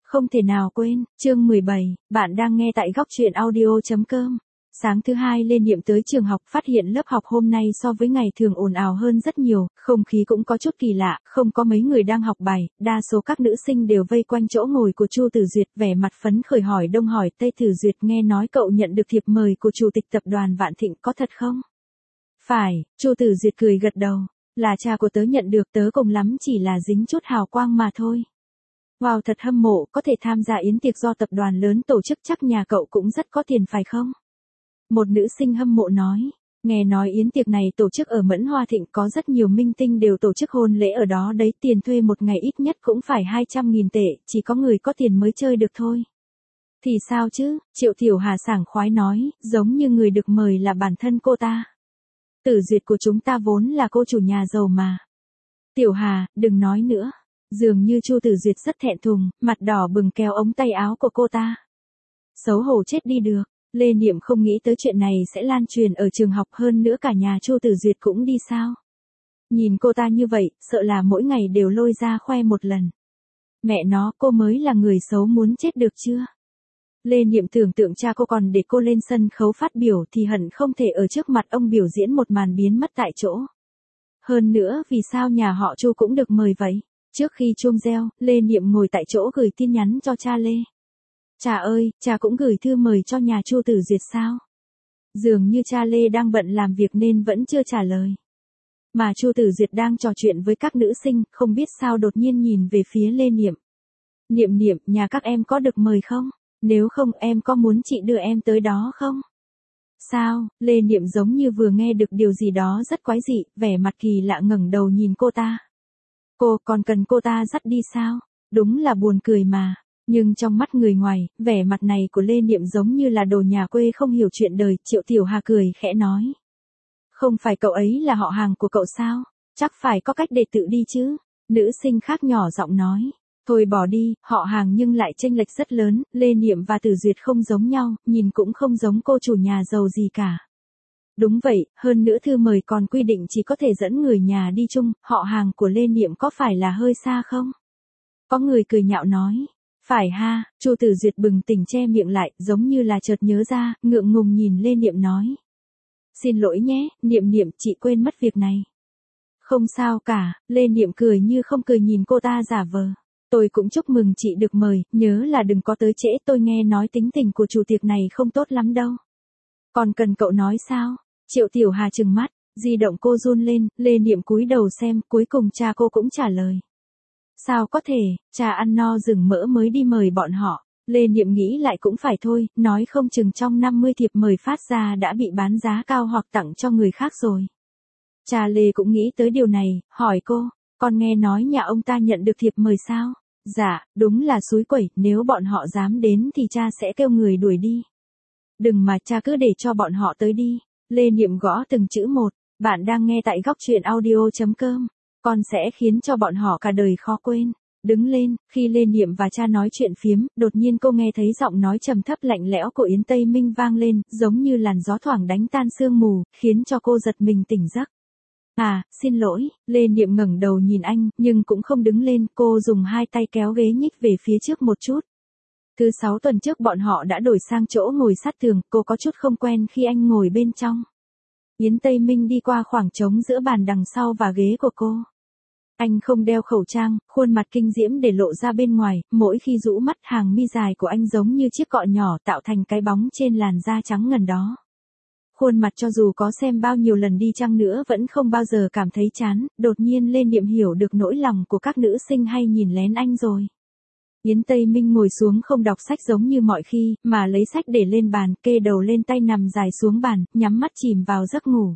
Không thể nào quên, chương 17, bạn đang nghe tại góc truyện audio.com. Sáng thứ hai lên niệm tới trường học phát hiện lớp học hôm nay so với ngày thường ồn ào hơn rất nhiều, không khí cũng có chút kỳ lạ, không có mấy người đang học bài, đa số các nữ sinh đều vây quanh chỗ ngồi của Chu Tử Duyệt vẻ mặt phấn khởi hỏi đông hỏi tây. Tử Duyệt nghe nói cậu nhận được thiệp mời của chủ tịch tập đoàn Vạn Thịnh có thật không? Phải, Chu Tử Duyệt cười gật đầu, là cha của tớ nhận được, tớ cùng lắm chỉ là dính chút hào quang mà thôi. Wow, thật hâm mộ, có thể tham gia yến tiệc do tập đoàn lớn tổ chức, chắc nhà cậu cũng rất có tiền phải không? Một nữ sinh hâm mộ nói, nghe nói yến tiệc này tổ chức ở Mẫn Hoa Thịnh có rất nhiều minh tinh đều tổ chức hôn lễ ở đó đấy, tiền thuê một ngày ít nhất cũng phải 200.000 tệ, chỉ có người có tiền mới chơi được thôi. Thì sao chứ, Triệu Tiểu Hà sảng khoái nói, giống như người được mời là bản thân cô ta. Tử Duyệt của chúng ta vốn là cô chủ nhà giàu mà. Tiểu Hà, đừng nói nữa. Dường như Chu Tử Duyệt rất thẹn thùng, mặt đỏ bừng kéo ống tay áo của cô ta. Xấu hổ chết đi được, Lê Niệm không nghĩ tới chuyện này sẽ lan truyền ở trường học, hơn nữa cả nhà Chu Tử Duyệt cũng đi sao. Nhìn cô ta như vậy, sợ là mỗi ngày đều lôi ra khoe một lần. Mẹ nó, cô mới là người xấu muốn chết được chưa? Lê Niệm tưởng tượng cha cô còn để cô lên sân khấu phát biểu thì hận không thể ở trước mặt ông biểu diễn một màn biến mất tại chỗ. Hơn nữa, vì sao nhà họ Chu cũng được mời vậy? Trước khi chuông reo, Lê Niệm ngồi tại chỗ gửi tin nhắn cho cha Lê. Cha ơi, cha cũng gửi thư mời cho nhà Chu Tử Duyệt sao? Dường như cha Lê đang bận làm việc nên vẫn chưa trả lời. Mà Chu Tử Duyệt đang trò chuyện với các nữ sinh, không biết sao đột nhiên nhìn về phía Lê Niệm. Niệm Niệm, nhà các em có được mời không? Nếu không em có muốn chị đưa em tới đó không? Sao? Lê Niệm giống như vừa nghe được điều gì đó rất quái dị, vẻ mặt kỳ lạ ngẩng đầu nhìn cô ta. Cô còn cần cô ta dắt đi sao? Đúng là buồn cười mà. Nhưng trong mắt người ngoài, vẻ mặt này của Lê Niệm giống như là đồ nhà quê không hiểu chuyện đời. Triệu Tiểu Hà cười khẽ nói. Không phải cậu ấy là họ hàng của cậu sao? Chắc phải có cách để tự đi chứ. Nữ sinh khác nhỏ giọng nói. Thôi bỏ đi, họ hàng nhưng lại chênh lệch rất lớn. Lê Niệm và Tử Duyệt không giống nhau, nhìn cũng không giống cô chủ nhà giàu gì cả. Đúng vậy, hơn nữa thư mời còn quy định chỉ có thể dẫn người nhà đi chung, họ hàng của Lê Niệm có phải là hơi xa không? Có người cười nhạo nói. Phải ha, Chu Tử Duyệt bừng tỉnh che miệng lại, giống như là chợt nhớ ra, ngượng ngùng nhìn Lê Niệm nói. Xin lỗi nhé, Niệm Niệm, chị quên mất việc này. Không sao cả, Lê Niệm cười như không cười nhìn cô ta giả vờ. Tôi cũng chúc mừng chị được mời, nhớ là đừng có tới trễ, tôi nghe nói tính tình của chủ tiệc này không tốt lắm đâu. Còn cần cậu nói sao? Triệu Tiểu Hà trừng mắt, di động cô run lên, Lê Niệm cúi đầu xem, cuối cùng cha cô cũng trả lời. Sao có thể, cha ăn no rừng mỡ mới đi mời bọn họ. Lê Niệm nghĩ lại cũng phải thôi, nói không chừng trong 50 thiệp mời phát ra đã bị bán giá cao hoặc tặng cho người khác rồi. Cha Lê cũng nghĩ tới điều này, hỏi cô, con nghe nói nhà ông ta nhận được thiệp mời sao? Dạ, đúng là xúi quẩy, nếu bọn họ dám đến thì cha sẽ kêu người đuổi đi. Đừng mà, cha cứ để cho bọn họ tới đi. Lê Niệm gõ từng chữ một, bạn đang nghe tại góc truyện audio.com. Con sẽ khiến cho bọn họ cả đời khó quên. Đứng lên, khi Lê Niệm và cha nói chuyện phiếm, đột nhiên cô nghe thấy giọng nói trầm thấp lạnh lẽo của Yến Tây Minh vang lên, giống như làn gió thoảng đánh tan sương mù, khiến cho cô giật mình tỉnh giấc. À, xin lỗi, Lê Niệm ngẩng đầu nhìn anh, nhưng cũng không đứng lên, cô dùng hai tay kéo ghế nhích về phía trước một chút. Thứ 6 tuần trước bọn họ đã đổi sang chỗ ngồi sát tường, cô có chút không quen khi anh ngồi bên trong. Yến Tây Minh đi qua khoảng trống giữa bàn đằng sau và ghế của cô. Anh không đeo khẩu trang, khuôn mặt kinh diễm để lộ ra bên ngoài, mỗi khi rũ mắt hàng mi dài của anh giống như chiếc cọ nhỏ tạo thành cái bóng trên làn da trắng ngần đó. Khuôn mặt cho dù có xem bao nhiêu lần đi chăng nữa vẫn không bao giờ cảm thấy chán, đột nhiên Lê Niệm hiểu được nỗi lòng của các nữ sinh hay nhìn lén anh rồi. Yến Tây Minh ngồi xuống không đọc sách giống như mọi khi, mà lấy sách để lên bàn, kê đầu lên tay nằm dài xuống bàn, nhắm mắt chìm vào giấc ngủ.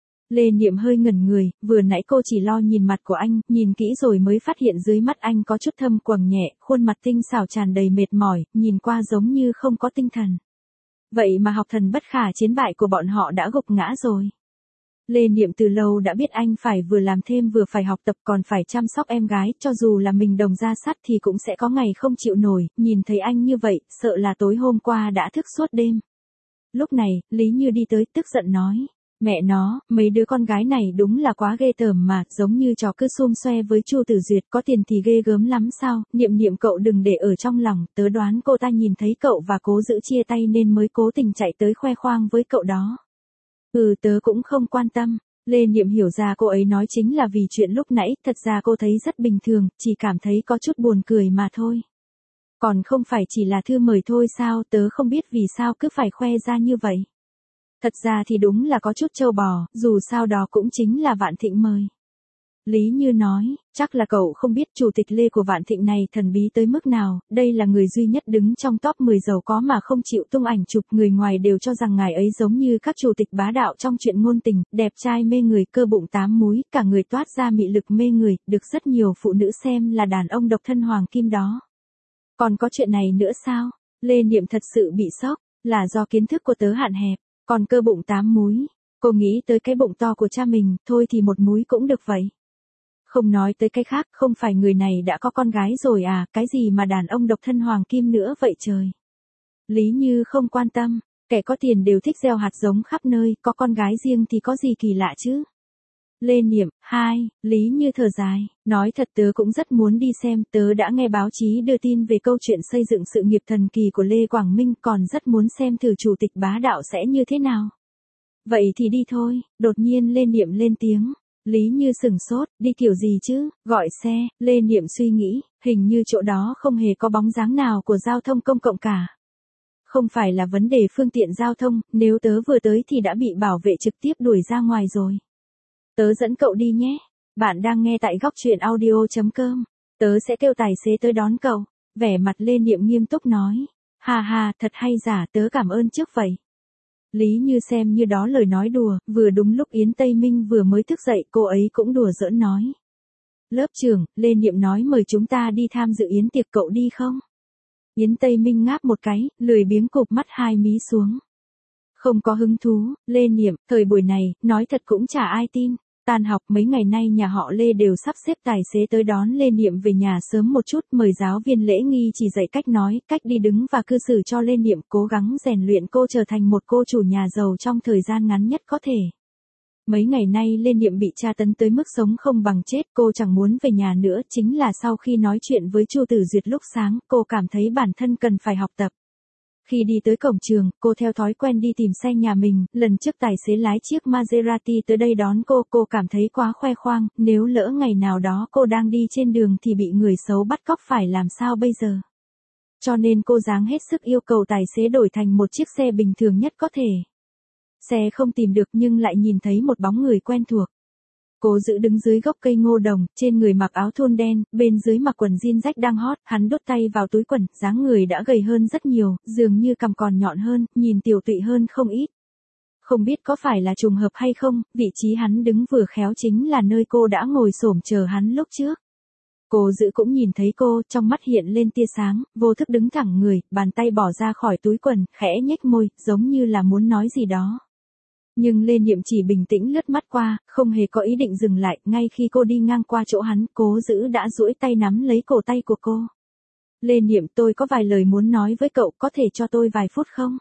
Lê Niệm hơi ngẩn người, vừa nãy cô chỉ lo nhìn mặt của anh, nhìn kỹ rồi mới phát hiện dưới mắt anh có chút thâm quầng nhẹ, khuôn mặt tinh xảo tràn đầy mệt mỏi, nhìn qua giống như không có tinh thần. Vậy mà học thần bất khả chiến bại của bọn họ đã gục ngã rồi. Lê Niệm từ lâu đã biết anh phải vừa làm thêm vừa phải học tập còn phải chăm sóc em gái, cho dù là mình đồng ra sắt thì cũng sẽ có ngày không chịu nổi, nhìn thấy anh như vậy, sợ là tối hôm qua đã thức suốt đêm. Lúc này, Lý Như đi tới tức giận nói, Mẹ nó, mấy đứa con gái này đúng là quá ghê tởm mà, giống như trò cứ xum xoe với Chu Tử Duyệt, có tiền thì ghê gớm lắm sao? Niệm Niệm cậu đừng để ở trong lòng, tớ đoán cô ta nhìn thấy cậu và Cố Dữ chia tay nên mới cố tình chạy tới khoe khoang với cậu đó. Tớ cũng không quan tâm. Lê Niệm hiểu ra cô ấy nói chính là vì chuyện lúc nãy, thật ra cô thấy rất bình thường, chỉ cảm thấy có chút buồn cười mà thôi. Còn không phải chỉ là thư mời thôi sao, tớ không biết vì sao cứ phải khoe ra như vậy. Thật ra thì đúng là có chút trâu bò, dù sao đó cũng chính là Vạn Thịnh mời. Lý Như nói, chắc là cậu không biết chủ tịch Lê của Vạn Thịnh này thần bí tới mức nào, đây là người duy nhất đứng trong top 10 giàu có mà không chịu tung ảnh chụp, người ngoài đều cho rằng ngài ấy giống như các chủ tịch bá đạo trong chuyện ngôn tình, đẹp trai mê người, cơ bụng 8 múi, cả người toát ra mị lực mê người, được rất nhiều phụ nữ xem là đàn ông độc thân hoàng kim đó. Còn có chuyện này nữa sao? Lê Niệm thật sự bị sốc, là do kiến thức của tớ hạn hẹp, còn cơ bụng 8 múi, cô nghĩ tới cái bụng to của cha mình, thôi thì một múi cũng được vậy. Không nói tới cái khác, không phải người này đã có con gái rồi à, cái gì mà đàn ông độc thân hoàng kim nữa vậy trời. Lý Như không quan tâm, kẻ có tiền đều thích gieo hạt giống khắp nơi, có con gái riêng thì có gì kỳ lạ chứ. Lê Niệm, Lý Như thở dài, nói thật tớ cũng rất muốn đi xem, tớ đã nghe báo chí đưa tin về câu chuyện xây dựng sự nghiệp thần kỳ của Lê Quảng Minh, còn rất muốn xem thử chủ tịch bá đạo sẽ như thế nào. Vậy thì đi thôi, đột nhiên Lê Niệm lên tiếng. Lý Như sửng sốt, đi kiểu gì chứ, gọi xe, Lê Niệm suy nghĩ, hình như chỗ đó không hề có bóng dáng nào của giao thông công cộng cả. Không phải là vấn đề phương tiện giao thông, nếu tớ vừa tới thì đã bị bảo vệ trực tiếp đuổi ra ngoài rồi. Tớ dẫn cậu đi nhé. Bạn đang nghe tại góc truyện audio.com. Tớ sẽ kêu tài xế tới đón cậu. Vẻ mặt Lê Niệm nghiêm túc nói. Ha, thật hay giả, tớ cảm ơn trước vậy. Lý Như xem như đó lời nói đùa, vừa đúng lúc Yến Tây Minh vừa mới thức dậy, cô ấy cũng đùa giỡn nói. Lớp trưởng, Lê Niệm nói mời chúng ta đi tham dự yến tiệc, cậu đi không? Yến Tây Minh ngáp một cái, lười biếng cụp mắt hai mí xuống. Không có hứng thú, Lê Niệm, thời buổi này, nói thật cũng chả ai tin. Tan học mấy ngày nay nhà họ Lê đều sắp xếp tài xế tới đón Lê Niệm về nhà sớm một chút, mời giáo viên lễ nghi chỉ dạy cách nói, cách đi đứng và cư xử cho Lê Niệm, cố gắng rèn luyện cô trở thành một cô chủ nhà giàu trong thời gian ngắn nhất có thể. Mấy ngày nay Lê Niệm bị tra tấn tới mức sống không bằng chết, cô chẳng muốn về nhà nữa, chính là sau khi nói chuyện với Chu Tử Duyệt lúc sáng, cô cảm thấy bản thân cần phải học tập. Khi đi tới cổng trường, cô theo thói quen đi tìm xe nhà mình, lần trước tài xế lái chiếc Maserati tới đây đón cô cảm thấy quá khoe khoang, nếu lỡ ngày nào đó cô đang đi trên đường thì bị người xấu bắt cóc phải làm sao bây giờ. Cho nên cô dáng hết sức yêu cầu tài xế đổi thành một chiếc xe bình thường nhất có thể. Xe không tìm được nhưng lại nhìn thấy một bóng người quen thuộc. Cố Dữ đứng dưới gốc cây ngô đồng, trên người mặc áo thun đen, bên dưới mặc quần jean rách đang hot, hắn đút tay vào túi quần, dáng người đã gầy hơn rất nhiều, dường như cằm còn nhọn hơn, nhìn tiểu tụy hơn không ít. Không biết có phải là trùng hợp hay không, vị trí hắn đứng vừa khéo chính là nơi cô đã ngồi xổm chờ hắn lúc trước. Cố Dữ cũng nhìn thấy cô, trong mắt hiện lên tia sáng, vô thức đứng thẳng người, bàn tay bỏ ra khỏi túi quần, khẽ nhếch môi, giống như là muốn nói gì đó. Nhưng Lê Niệm chỉ bình tĩnh lướt mắt qua, không hề có ý định dừng lại, ngay khi cô đi ngang qua chỗ hắn, Cố Dữ đã duỗi tay nắm lấy cổ tay của cô. Lê Niệm, tôi có vài lời muốn nói với cậu, có thể cho tôi vài phút không?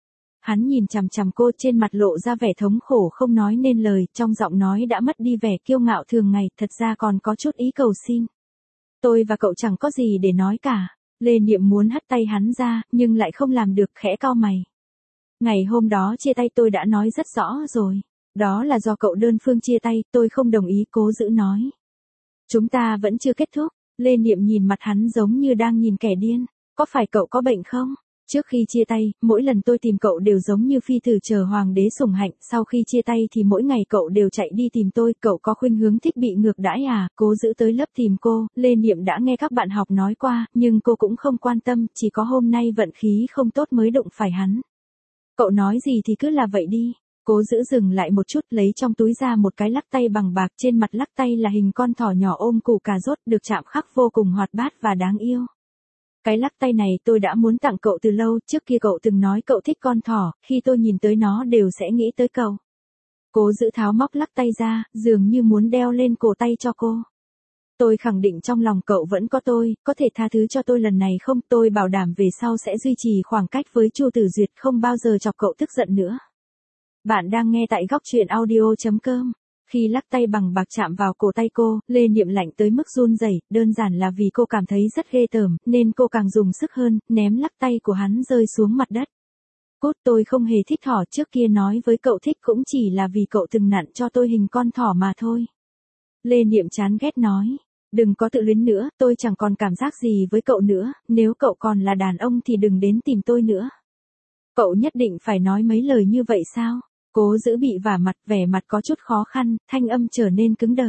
Hắn nhìn chằm chằm cô, trên mặt lộ ra vẻ thống khổ không nói nên lời, trong giọng nói đã mất đi vẻ kiêu ngạo thường ngày, thật ra còn có chút ý cầu xin. Tôi và cậu chẳng có gì để nói cả. Lê Niệm muốn hất tay hắn ra, nhưng lại không làm được, khẽ cau mày. Ngày hôm đó chia tay tôi đã nói rất rõ rồi. Đó là do cậu đơn phương chia tay, tôi không đồng ý, Cố Dữ nói. Chúng ta vẫn chưa kết thúc. Lê Niệm nhìn mặt hắn giống như đang nhìn kẻ điên. Có phải cậu có bệnh không? Trước khi chia tay, mỗi lần tôi tìm cậu đều giống như phi tử chờ hoàng đế sủng hạnh, sau khi chia tay thì mỗi ngày cậu đều chạy đi tìm tôi, cậu có khuynh hướng thích bị ngược đãi à? Cố Dữ tới lớp tìm cô, Lê Niệm đã nghe các bạn học nói qua, nhưng cô cũng không quan tâm, chỉ có hôm nay vận khí không tốt mới đụng phải hắn. Cậu nói gì thì cứ là vậy đi. Cố Dữ dừng lại một chút, lấy trong túi ra một cái lắc tay bằng bạc, trên mặt lắc tay là hình con thỏ nhỏ ôm củ cà rốt, được chạm khắc vô cùng hoạt bát và đáng yêu. Cái lắc tay này tôi đã muốn tặng cậu từ lâu, trước kia cậu từng nói cậu thích con thỏ, khi tôi nhìn tới nó đều sẽ nghĩ tới cậu. Cố Dữ tháo móc lắc tay ra, dường như muốn đeo lên cổ tay cho cô. Tôi khẳng định trong lòng cậu vẫn có tôi, có thể tha thứ cho tôi lần này không? Tôi bảo đảm về sau sẽ duy trì khoảng cách với Chu Tử Duyệt, không bao giờ chọc cậu tức giận nữa. Bạn đang nghe tại góc truyện audio.com. Khi lắc tay bằng bạc chạm vào cổ tay cô, Lê Niệm lạnh tới mức run rẩy, đơn giản là vì cô cảm thấy rất ghê tởm, nên cô càng dùng sức hơn, ném lắc tay của hắn rơi xuống mặt đất. Cốt, tôi không hề thích thỏ, trước kia nói với cậu thích cũng chỉ là vì cậu từng nặn cho tôi hình con thỏ mà thôi. Lê Niệm chán ghét nói. Đừng có tự luyến nữa, tôi chẳng còn cảm giác gì với cậu nữa, nếu cậu còn là đàn ông thì đừng đến tìm tôi nữa. Cậu nhất định phải nói mấy lời như vậy sao? Cố Dữ bị vả mặt, vẻ mặt có chút khó khăn, thanh âm trở nên cứng đờ.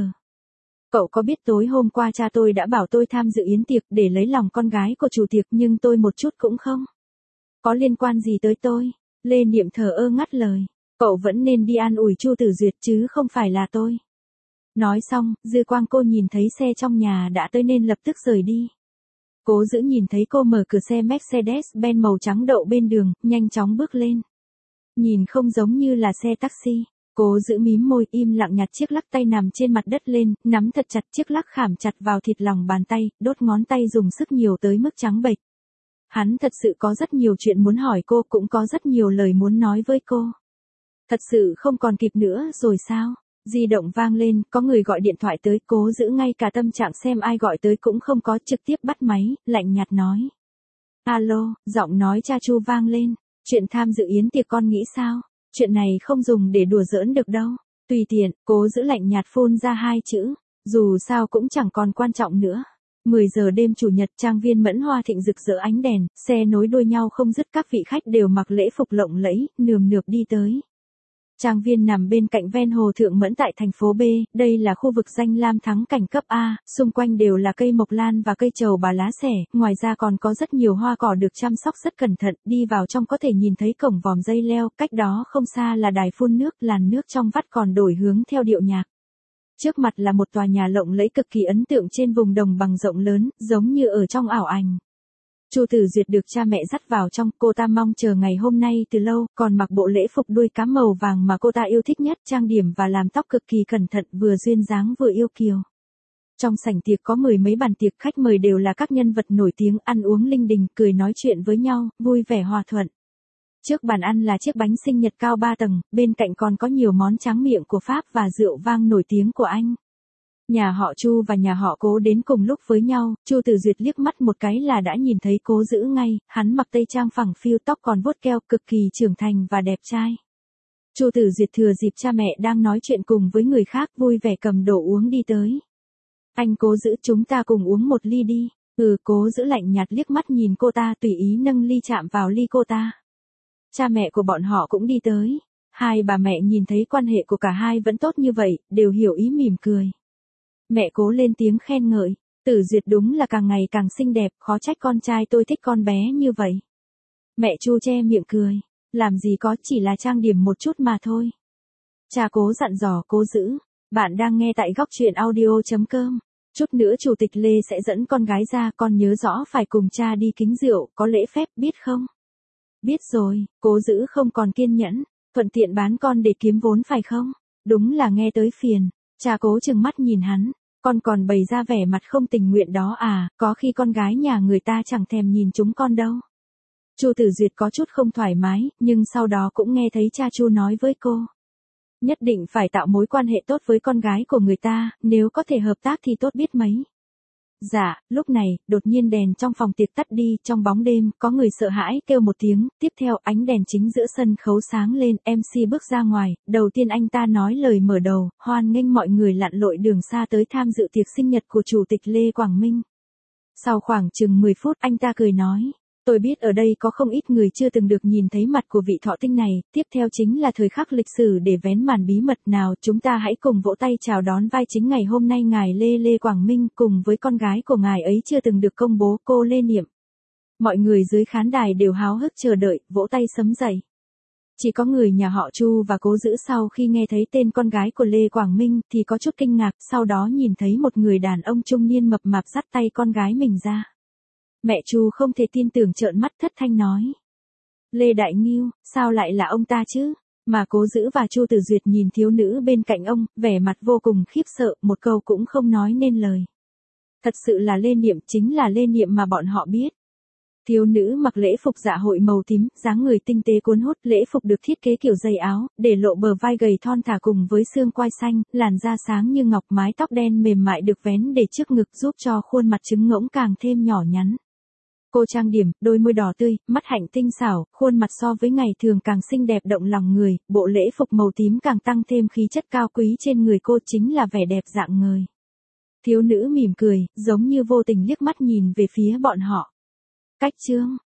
Cậu có biết tối hôm qua cha tôi đã bảo tôi tham dự yến tiệc để lấy lòng con gái của chủ tiệc, nhưng tôi một chút cũng không có liên quan gì tới tôi. Lê Niệm thờ ơ ngắt lời. Cậu vẫn nên đi an ủi Chu Tử Duyệt chứ không phải là tôi. Nói xong, dư quang cô nhìn thấy xe trong nhà đã tới nên lập tức rời đi. Cố Dữ nhìn thấy cô mở cửa xe Mercedes-Benz màu trắng đậu bên đường, nhanh chóng bước lên. Nhìn không giống như là xe taxi. Cố Dữ mím môi, im lặng nhặt chiếc lắc tay nằm trên mặt đất lên, nắm thật chặt chiếc lắc khảm chặt vào thịt lòng bàn tay, đốt ngón tay dùng sức nhiều tới mức trắng bệch. Hắn thật sự có rất nhiều chuyện muốn hỏi cô, cũng có rất nhiều lời muốn nói với cô. Thật sự không còn kịp nữa rồi sao? Di động vang lên, có người gọi điện thoại tới. Cố Dữ ngay cả tâm trạng xem ai gọi tới cũng không có, trực tiếp bắt máy, lạnh nhạt nói. Alo, giọng nói cha Chu vang lên. Chuyện tham dự yến tiệc con nghĩ sao? Chuyện này không dùng để đùa giỡn được đâu. Tùy tiện, Cố Dữ lạnh nhạt phun ra hai chữ. Dù sao cũng chẳng còn quan trọng nữa. 10 giờ đêm chủ nhật, trang viên Mẫn Hoa Thịnh rực rỡ ánh đèn, xe nối đuôi nhau không dứt, các vị khách đều mặc lễ phục lộng lẫy, nườm nượp đi tới. Trang viên nằm bên cạnh ven hồ Thượng Mẫn tại thành phố B, đây là khu vực danh lam thắng cảnh cấp A, xung quanh đều là cây mộc lan và cây trầu bà lá xẻ, ngoài ra còn có rất nhiều hoa cỏ được chăm sóc rất cẩn thận, đi vào trong có thể nhìn thấy cổng vòm dây leo, cách đó không xa là đài phun nước, làn nước trong vắt còn đổi hướng theo điệu nhạc. Trước mặt là một tòa nhà lộng lẫy cực kỳ ấn tượng trên vùng đồng bằng rộng lớn, giống như ở trong ảo ảnh. Chu Tử Duyệt được cha mẹ dắt vào trong, cô ta mong chờ ngày hôm nay từ lâu, còn mặc bộ lễ phục đuôi cá màu vàng mà cô ta yêu thích nhất, trang điểm và làm tóc cực kỳ cẩn thận, vừa duyên dáng vừa yêu kiều. Trong sảnh tiệc có 10 mấy bàn tiệc, khách mời đều là các nhân vật nổi tiếng, ăn uống linh đình, cười nói chuyện với nhau, vui vẻ hòa thuận. Trước bàn ăn là chiếc bánh sinh nhật cao 3 tầng, bên cạnh còn có nhiều món tráng miệng của Pháp và rượu vang nổi tiếng của Anh. Nhà họ Chu và nhà họ Cố đến cùng lúc với nhau, Chu Tử Duyệt liếc mắt một cái là đã nhìn thấy Cố Dữ ngay, hắn mặc tây trang phẳng phiu, tóc còn vuốt keo, cực kỳ trưởng thành và đẹp trai. Chu Tử Duyệt thừa dịp cha mẹ đang nói chuyện cùng với người khác, vui vẻ cầm đồ uống đi tới. Anh Cố Dữ, chúng ta cùng uống một ly đi. Cố Dữ lạnh nhạt liếc mắt nhìn cô ta, tùy ý nâng ly chạm vào ly cô ta. Cha mẹ của bọn họ cũng đi tới. Hai bà mẹ nhìn thấy quan hệ của cả hai vẫn tốt như vậy, đều hiểu ý mỉm cười. Mẹ Cố lên tiếng khen ngợi. Tử Duyệt đúng là càng ngày càng xinh đẹp, khó trách con trai tôi thích con bé như vậy. Mẹ Chu che miệng cười. Làm gì có, chỉ là trang điểm một chút mà thôi. Cha Cố dặn dò Cố Dữ. Bạn đang nghe tại góc truyện audio.com. Chút nữa chủ tịch Lê sẽ dẫn con gái ra, con nhớ rõ phải cùng cha đi kính rượu, có lễ phép, biết không? Biết rồi. Cố Dữ không còn kiên nhẫn. Thuận tiện bán con để kiếm vốn phải không? Đúng là nghe tới phiền. Cha Cố trừng mắt nhìn hắn. Con còn bày ra vẻ mặt không tình nguyện đó à, có khi con gái nhà người ta chẳng thèm nhìn chúng con đâu. Chu Tử Duyệt có chút không thoải mái, nhưng sau đó cũng nghe thấy cha Chu nói với cô. Nhất định phải tạo mối quan hệ tốt với con gái của người ta, nếu có thể hợp tác thì tốt biết mấy. Dạ, lúc này, đột nhiên đèn trong phòng tiệc tắt đi, trong bóng đêm, có người sợ hãi kêu một tiếng, tiếp theo ánh đèn chính giữa sân khấu sáng lên, MC bước ra ngoài, đầu tiên anh ta nói lời mở đầu, hoan nghênh mọi người lặn lội đường xa tới tham dự tiệc sinh nhật của Chủ tịch Lê Quảng Minh. Sau khoảng chừng 10 phút anh ta cười nói. Tôi biết ở đây có không ít người chưa từng được nhìn thấy mặt của vị thọ tinh này, tiếp theo chính là thời khắc lịch sử để vén màn bí mật nào, chúng ta hãy cùng vỗ tay chào đón vai chính ngày hôm nay ngài Lê Quảng Minh cùng với con gái của ngài ấy chưa từng được công bố, cô Lê Niệm. Mọi người dưới khán đài đều háo hức chờ đợi, vỗ tay sấm dậy. Chỉ có người nhà họ Chu và Cố Dữ sau khi nghe thấy tên con gái của Lê Quảng Minh thì có chút kinh ngạc, sau đó nhìn thấy một người đàn ông trung niên mập mạp dắt tay con gái mình ra. Mẹ Chu không thể tin tưởng trợn mắt thất thanh nói. Lê Đại Ngưu, sao lại là ông ta chứ? Mà Cố Dữ và Chu Tử Duyệt nhìn thiếu nữ bên cạnh ông, vẻ mặt vô cùng khiếp sợ, một câu cũng không nói nên lời. Thật sự là Lê Niệm, chính là Lê Niệm mà bọn họ biết. Thiếu nữ mặc lễ phục dạ hội màu tím, dáng người tinh tế cuốn hút, lễ phục được thiết kế kiểu dày áo, để lộ bờ vai gầy thon thả cùng với xương quai xanh, làn da sáng như ngọc, mái tóc đen mềm mại được vén để trước ngực giúp cho khuôn mặt trứng ngỗng càng thêm nhỏ nhắn. Cô trang điểm, đôi môi đỏ tươi, mắt hạnh tinh xảo, khuôn mặt so với ngày thường càng xinh đẹp động lòng người, bộ lễ phục màu tím càng tăng thêm khí chất cao quý trên người cô, chính là vẻ đẹp rạng ngời. Thiếu nữ mỉm cười, giống như vô tình liếc mắt nhìn về phía bọn họ. Cách chương